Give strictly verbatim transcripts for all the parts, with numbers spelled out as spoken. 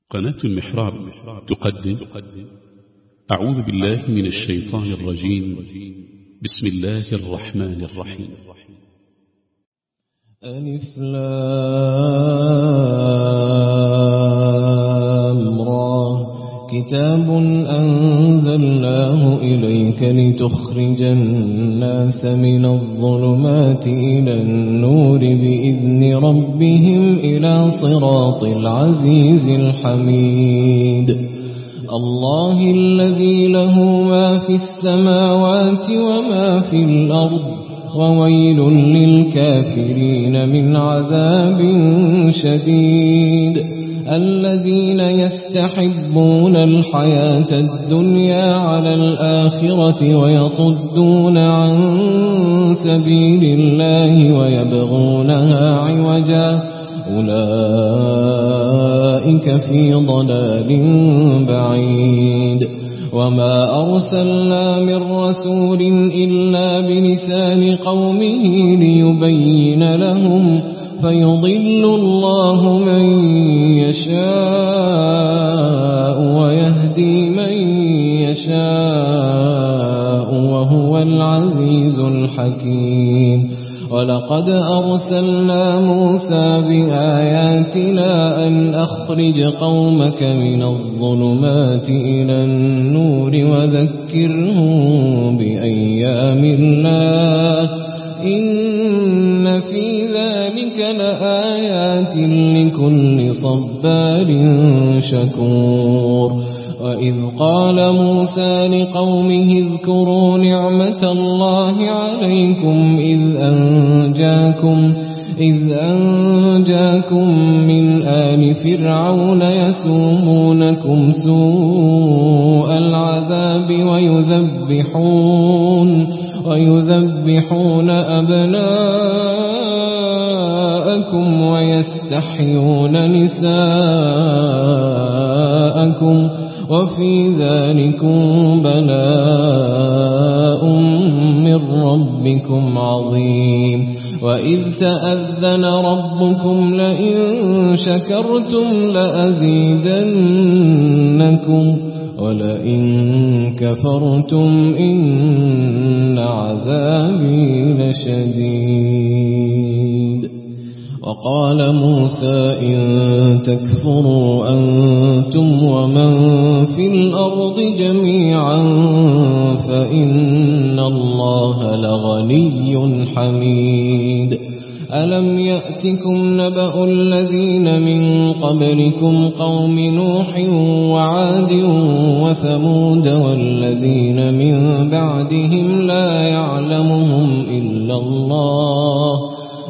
قناة المحراب تقدم أعوذ بالله من الشيطان الرجيم. بسم الله الرحمن الرحيم. ألف لام را كتاب أنزلناه إليك لتخرج الناس من الظلمات إلى النور بإذن ربهم إلى صراط العزيز الحميد. الله الذي له ما في السماوات وما في الأرض وويل للكافرين من عذاب شديد. الذين يستحبون الحياة الدنيا على الآخرة ويصدون عن سبيل الله ويبغونها عوجا أولئك في ضلال بعيد. وما أرسلنا من رسول إلا بلسان قومه ليبين لهم فيضل الله من يشاء ويهدي من يشاء وهو العزيز الحكيم. ولقد أرسلنا موسى بآياتنا أن أخرج قومك من الظلمات إلى النور وذكرهم بأيام الله إن في ذلك لآيات لكل صبار شكور. وإذ قال موسى لقومه اذكروا نعمة الله عليكم إذ أنجاكم إذ أنجاكم من آل فرعون يسومونكم سوء العذاب ويذبحون ويذبحون أبناءكم ويستحيون نساءكم وفي ذلكم بلاء من ربكم عظيم. وإذ تأذن ربكم لئن شكرتم لأزيدنكم ولئن كفرتم إن عذابي لشديد. وقال موسى إن تكفروا أنتم ومن في الأرض جميعا فإن الله لغني حميد. ألم يأتكم نبأ الذين من قبلكم قوم نوح وعاد وثمود والذين من بعدهم لا يعلمهم إلا الله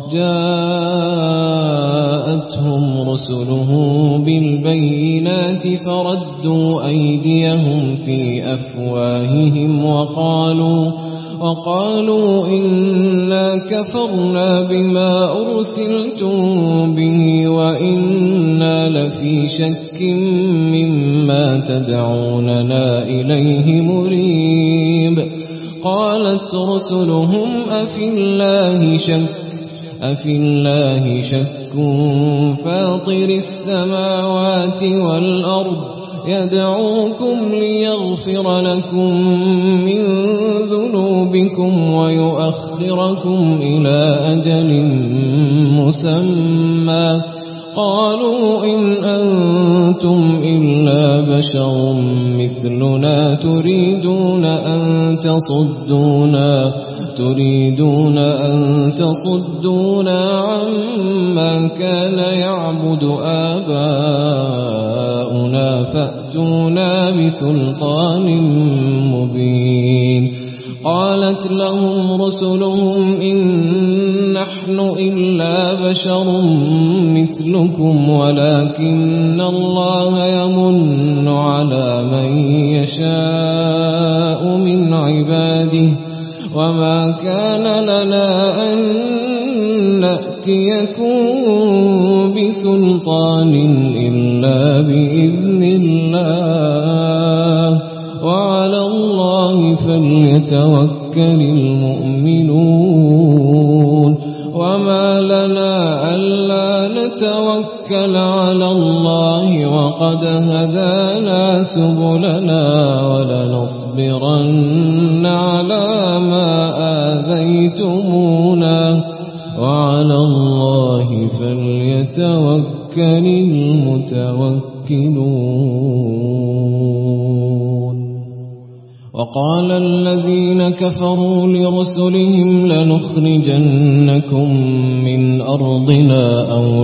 جاءتهم رسلهم بالبينات فردوا أيديهم في أفواههم وقالوا وقالوا إنا كفرنا بما أرسلتم به وإنا لفي شك مما تدعوننا إليه مريب. قالت رسلهم أفي الله شك أفي الله شك فاطر السماوات والأرض يدعوكم ليغفر لكم من ذنوبكم ويؤخركم إلى أجل مسمى. قالوا إن أنتم إلا بشر مثلنا تريدون أن تصدونا تريدون أن تصدونا عما كان يعبد آباؤنا فأتونا بسلطان مبين. قالت لهم رسلهم إن نحن إلا بشر مثلكم ولكن الله يمن على من يشاء من عباده وما كان لنا أن نأتيكم بسلطان إلا بإذن الله وعلى الله فليتوكل المؤمنون. وما لنا ألا نتوكل على الله وقد هدانا سبلنا ولنصبرن على ما آذيتمونا وعلى الله فليتوكل المتوكلون. وقال الذين كفروا لرسلهم لنخرجنكم من أرضنا أو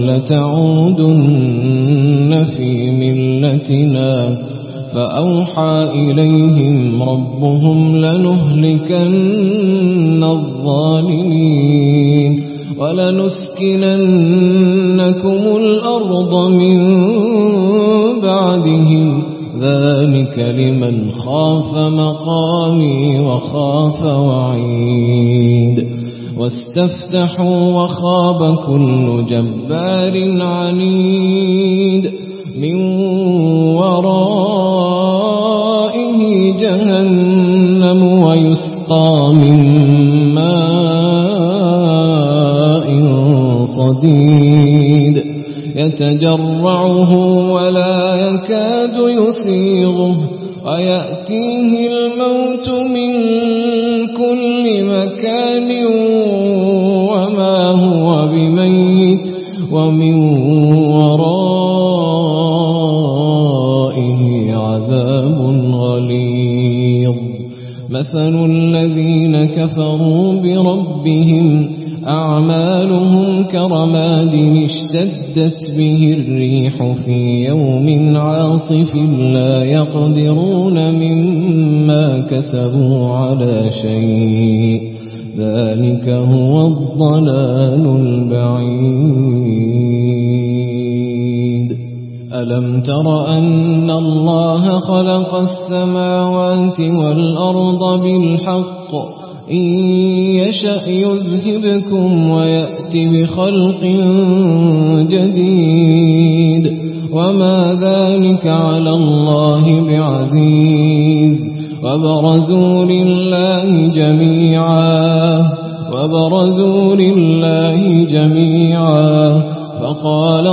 لتعودن في ملتنا فأوحى إليهم ربهم لنهلكن الظالمين ولنسكننكم الأرض من بعدهم ذلك لمن خاف مقامي وخاف وعيد. واستفتحوا وخاب كل جبار عنيد من ورائه جهنم ويسقى من ماء صديد يتجرعه ولا يكاد يسيغه ويأتيه الموت من كل مكان وما هو بميت ومن ورائه عذاب غليظ. مثل الذين كفروا بربهم أعمالهم كرماد اشتدت به الريح في يوم عاصف لا يقدرون مما كسبوا على شيء ذلك هو الضلال البعيد. ألم تر أن الله خلق السماوات والأرض بالحق إن يشأ يذهبكم ويأتي بخلق جديد وما ذلك على الله بعزيز. وبرزوا لله جميعا وبرزوا لله جميعا فقال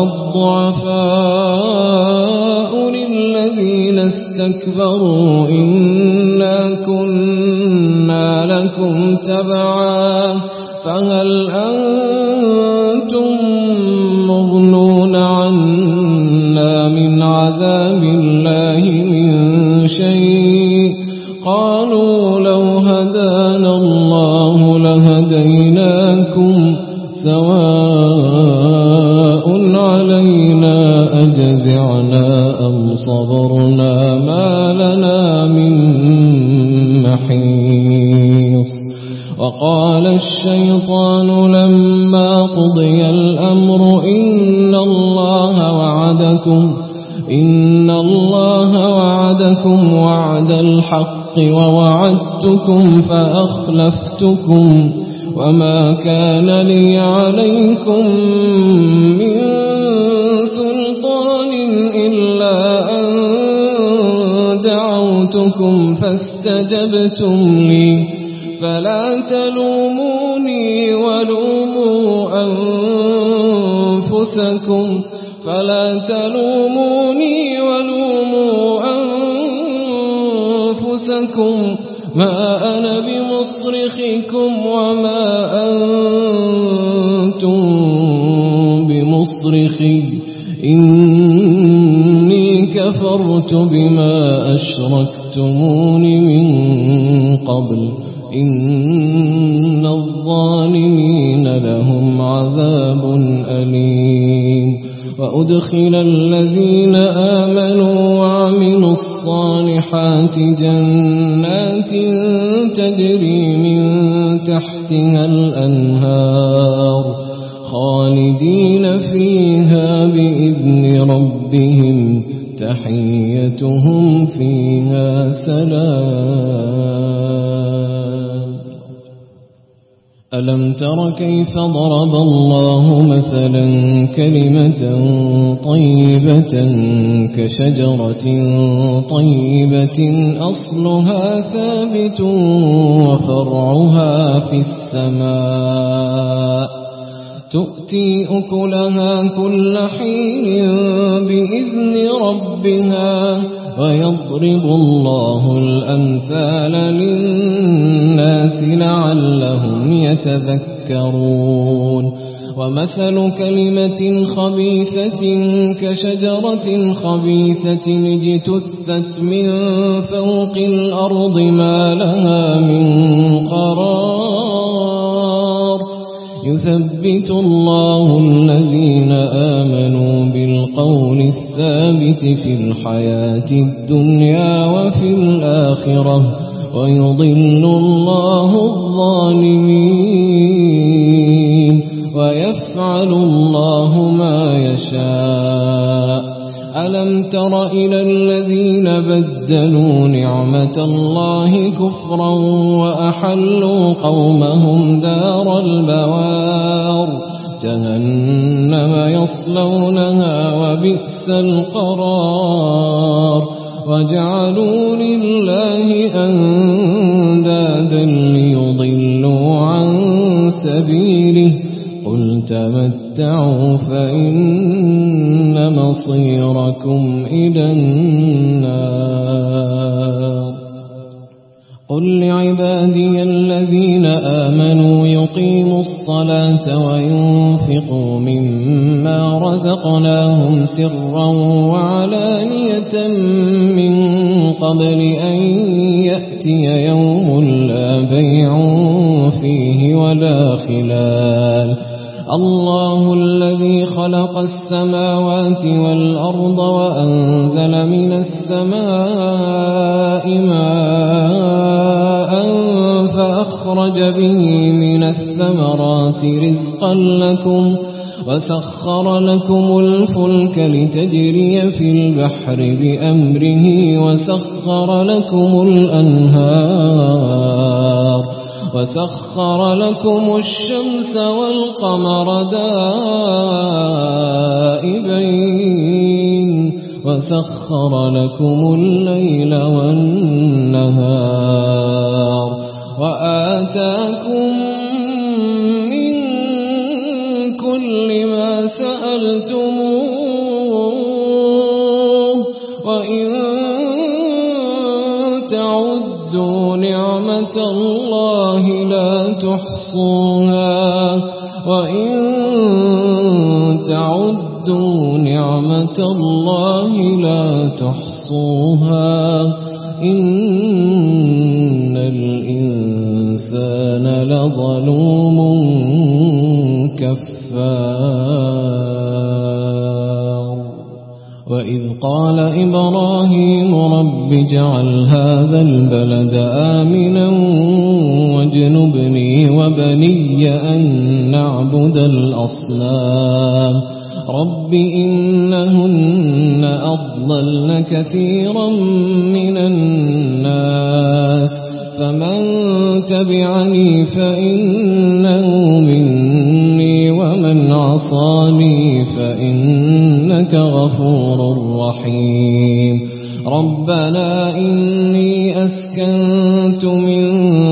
الضعفاء للذين استكبروا إنا كنا لكم تبعا فهل أنتم مغنون عنا من عذاب الله من شيء قالوا لو هدانا الله لهديناكم سواء علينا أجزعنا أم صبرنا ما لنا من محيص. وقال الشيطان لما قضي الأمر إن الله وعدكم إن الله وعدكم وعد الحق ووعدتكم فأخلفتكم وما كان لي عليكم من سلطان إلا أن دعوتكم فاستجبتم لي فلا تلوموني ولوموا أنفسكم فلا تلوموني ولوموا أنفسكم ما أنا بمصرخكم وما أنتم بمصرخي إني كفرت بما أشركتمون من قبل إن الظالمين لهم عذاب أليم. وأدخل الذين آمنوا وعملوا الصالحات جنات تجري من تحتها الأنهار خالدين فيها بإذن ربهم تحيتهم فيها سلام. ألم تر كيف ضرب الله مثلا كلمة طيبة كشجرة طيبة أصلها ثابت وفرعها في السماء تؤتي أكلها كل حين بإذن ربها ويضرب الله الأمثال للناس لعلهم يتذكرون ومثل كلمة خبيثة كشجرة خبيثة اجتثت من فوق الأرض ما لها من قرار يثبت الله الذين آمنوا بالقول الثابت في الحياة الدنيا وفي الآخرة ويضل الله الظالمين ويفعل الله ما يشاء ألم تر إلى الذين بدلوا نعمة الله كفرا وأحلوا قومهم دار البوار جهنم يصلونها وبئس القرار وجعلوا لله أندادا ليضلوا عن سبيله قل تمتعوا فإن مصيركم إلى النار قل لعبادي الذين آمنوا يقيموا الصلاة وينفقوا مما رزقناهم سرا وعلانية من قبل أن يأتي يوم لا بيع فيه ولا خلال الله الذي خلق السماوات والأرض وأنزل من السماء ماء فأخرج به من الثمرات رزقا لكم وسخر لكم الفلك لتجري في البحر بأمره وسخر لكم الأنهار وسخر لكم الشمس والقمر دائبين وسخر لكم الليل والنهار وآتاكم من كل ما سألتموه وإن تعدوا نعمة الله لا تحصوها وإن تعدوا نعمة الله لا تحصوها إن الإنسان لظلوم كفار وإذ قال إبراهيم رب اجعل هذا البلد آمنا واجنبني وبني أن نعبد الأصنام رب إنهن أضللن كثيرا من الناس فمن تبعني فإنه مني ومن عصاني فإنك غفور رحيم ربنا إني أسكنت من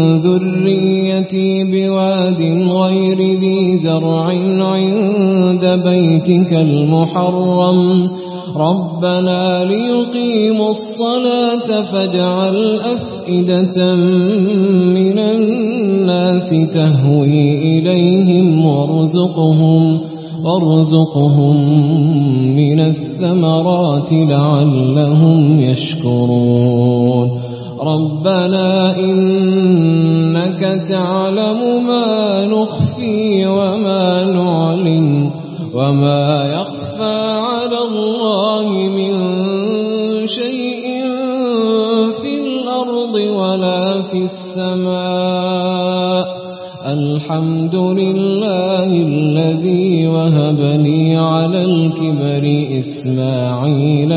ذريتي بواد غير ذي زرع عند بيتك المحرم ربنا ليقيموا الصلاة فاجعل أفئدة من الناس تهوي إليهم وارزقهم وارزقهم من الثمرات لعلهم يشكرون ربنا إنك تعلم ما نخفي وما نعلن وما يخفى على الله من شيء في الأرض ولا في السماء الحمد لله الذي وهبني على الكبر إسماعيل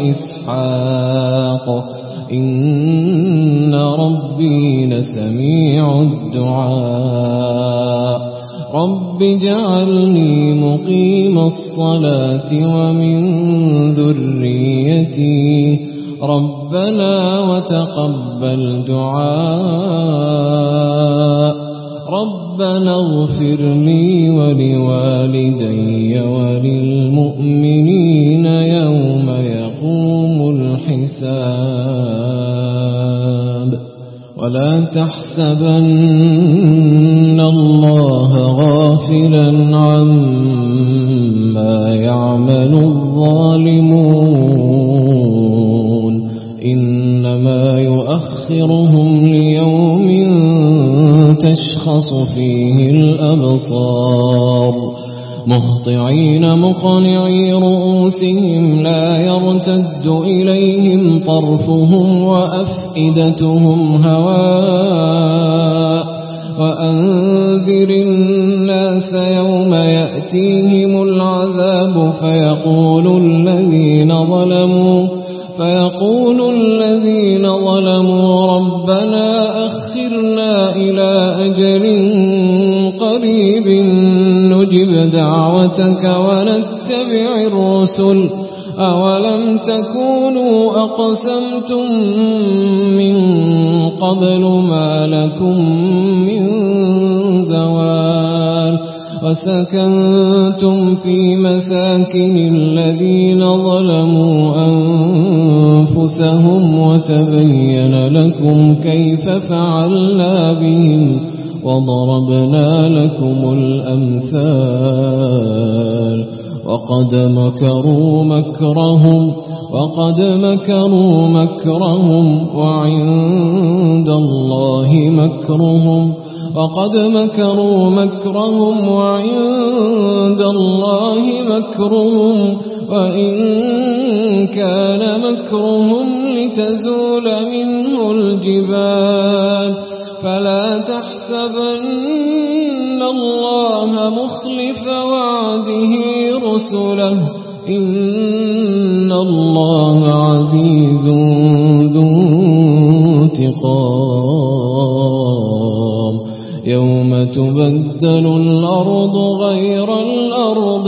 وإسحاق إن ربي لسميع الدعاء رب اجعلني مقيم الصلاة ومن ذريتي ربنا وتقبل دعاء ربنا اغفر لي ولوالدي وللمؤمنين يوم يقوم الحساب ولا تحسبن الله غافلا عما يعمل الظالمون إنما يؤخرهم ليوم تشخص فيه الأبصار مهطعين مقنعي رؤوسهم لا يرتد إليهم طرفهم وأفئدتهم هواء وأنذر الناس يوم يأتيهم العذاب فيقول الذين ظلموا فيقول الذين ظلموا ربنا أخرنا إلى أجل قريب نجب دعوتك ونتبع الرسل أولم تكونوا أقسمتم من قبل ما لكم من زوال وسكنتم في مساكن الذين ظلموا أنفسهم وتبين لكم كيف فعلنا بهم وضربنا لكم الأمثال وقد مكروا مكرهم وقد مكروا مكرهم وعند الله مكرهم وقد مكروا مكرهم وعند الله مكرهم وإن كان مكرهم لتزول منه الجبال فلا تحسبن الله مخلف وعده رسله إن الله عزيز ذو انتقام يوم تبدل الأرض غير الأرض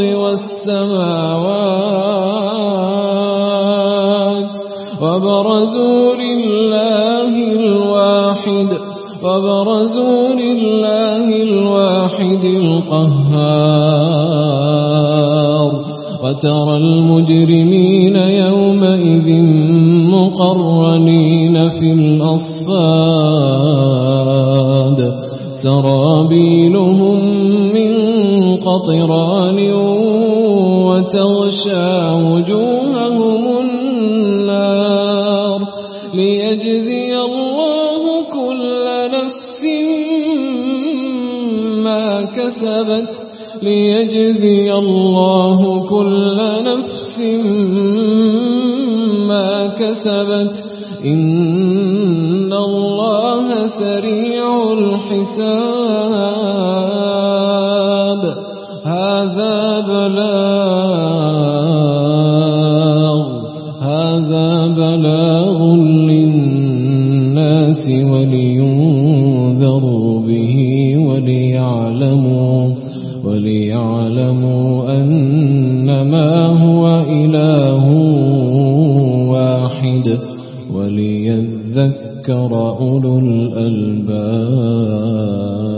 والسماوات وبرزوا لله الواحد وبرزوا لله الواحد القهار وترى المجرمين يومئذ مقرنين في الأصفاد سرابيلهم من قطران وتغشى وجوههم النار ليجزي الله كل نفس ما كسبت ليجزي الله كل نفس ما كسبت إن الله سريع الحساب هذا بلاغ هذا بلاغ للناس ولينذروا به وليعلموا وليعلموا أنما هو إله واحد وليذكر أولو الألباب.